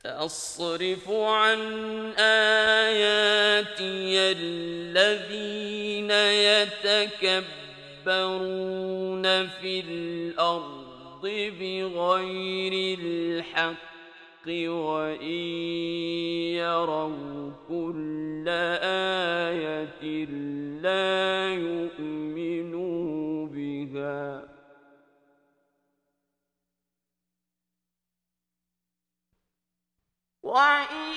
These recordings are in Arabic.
أصرف عن آياتي الذين يتكبرون في الأرض بغير الحق وإن يروا كل آية لا يؤمنوا بها وإن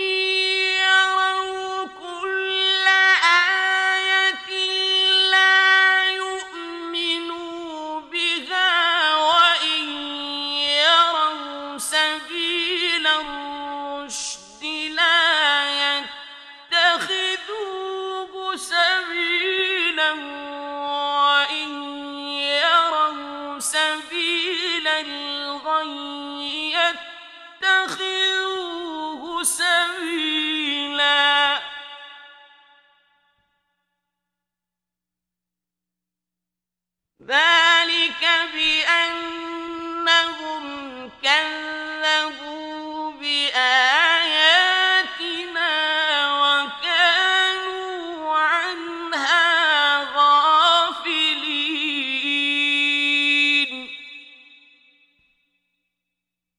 يروا كل آية لا يؤمنوا بها وإن يروا سبيل الرشد لا يتخذوه سبيلا وإن يروا سبيل الغي يتخذوه سبيلا